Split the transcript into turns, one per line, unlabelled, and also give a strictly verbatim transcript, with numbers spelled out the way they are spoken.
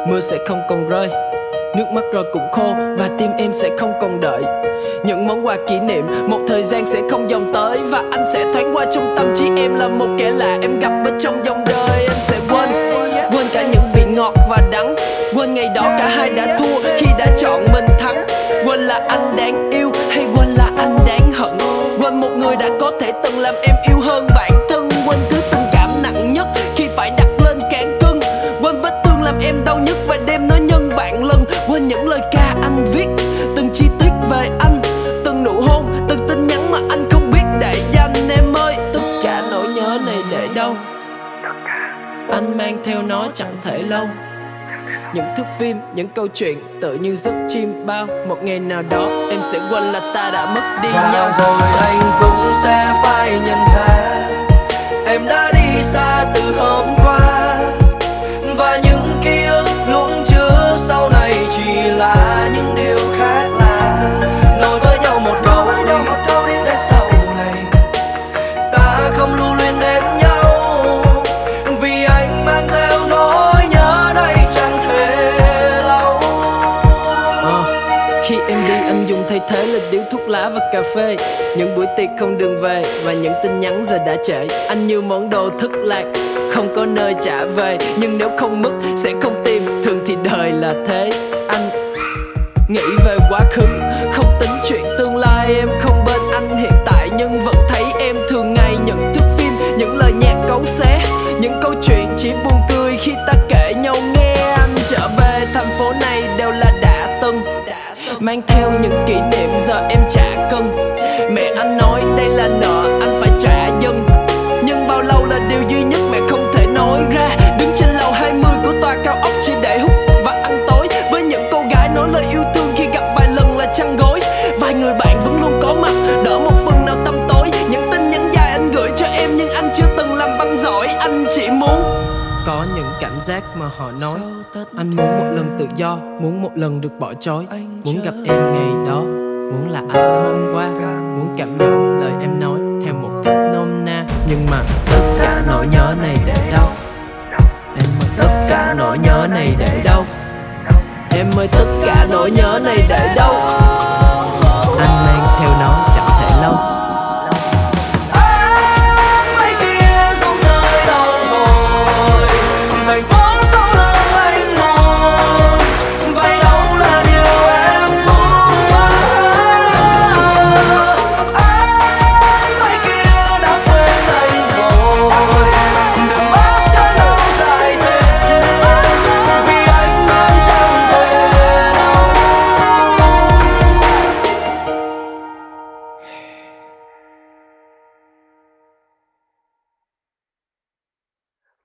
Mưa sẽ không còn rơi, nước mắt rồi cũng khô, và tim em sẽ không còn đợi những món quà kỷ niệm. Một thời gian sẽ không dòng tới, và anh sẽ thoáng qua trong tâm trí em là một kẻ lạ em gặp ở trong dòng đời. Em sẽ quên, quên cả những vị ngọt và đắng, quên ngày đó cả hai đã thua khi đã chọn mình thắng. Quên là anh đáng yêu hay quên là anh đáng hận, quên một người đã có thể từng làm em yêu hơn bản thân. Quên thứ tình cảm nặng nhất khi phải đặt lên cán cân, quên vết thương làm em đau nhất và đem nó nhân vạn lần. Quên những lời ca anh viết, từng chi tiết về anh, từng nụ hôn, từng tin nhắn mà anh không biết để dành. Em ơi, tất cả nỗi nhớ này để đâu? Anh mang theo nó chẳng thể lâu. Những thước phim, những câu chuyện tự như giấc chim bao. Một ngày nào đó em sẽ quên là ta đã mất đi
và
nhau.
rồi anh cũng sẽ phải nhận ra em đã đi xa từ hôm qua, và những ký ức luôn chứa sau này chỉ là những điều khác lạ. Nói với nhau một câu đi, một câu đi để sau này ta không lưu luyến đến nhau, vì anh mang theo nỗi nhớ đây chẳng thể lâu.
à, Khi em đi anh dùng thay thế là điếu thuốc lá và cà phê, những buổi tiệc không đường về và những tin nhắn giờ đã trễ. Anh như món đồ thất lạc không có nơi trả về, nhưng nếu không mất sẽ không tìm, thường thì đời là thế. Anh nghĩ về quá khứ, không tính chuyện tương lai. Em không bên anh hiện tại, nhưng vẫn thấy em thường ngày. Những thước phim, những lời nhạc cấu xé, những câu chuyện chỉ buồn cười khi ta kể nhau nghe. Anh trở về thành phố này đều là đã từng, mang theo những kỷ niệm giờ em chả cần. Mẹ anh nói đây là nợ anh phải trả dần, nhưng bao lâu là điều duy nhất mẹ không thể nói ra. Đứng trên lầu hai mươi của tòa cao ốc chỉ để hút và ăn tối, với những cô gái nói lời yêu thương khi gặp vài lần là chăn gối. Vài người bạn vẫn luôn có mặt, đỡ một phần nào tâm tối. Những tin nhắn dài anh gửi cho em, nhưng anh chưa từng làm băng giỏi. Anh chỉ muốn có những cảm giác mà họ nói. Anh muốn một lần tự do, muốn một lần được bỏ trói, muốn gặp em ngày đó, muốn là anh hôm qua, muốn cảm nhận lời em nói theo một cách nôm na. Nhưng mà tất cả nỗi nhớ này để đâu? Em ơi, tất cả nỗi nhớ này để đâu? Em ơi, tất cả nỗi nhớ này để đâu?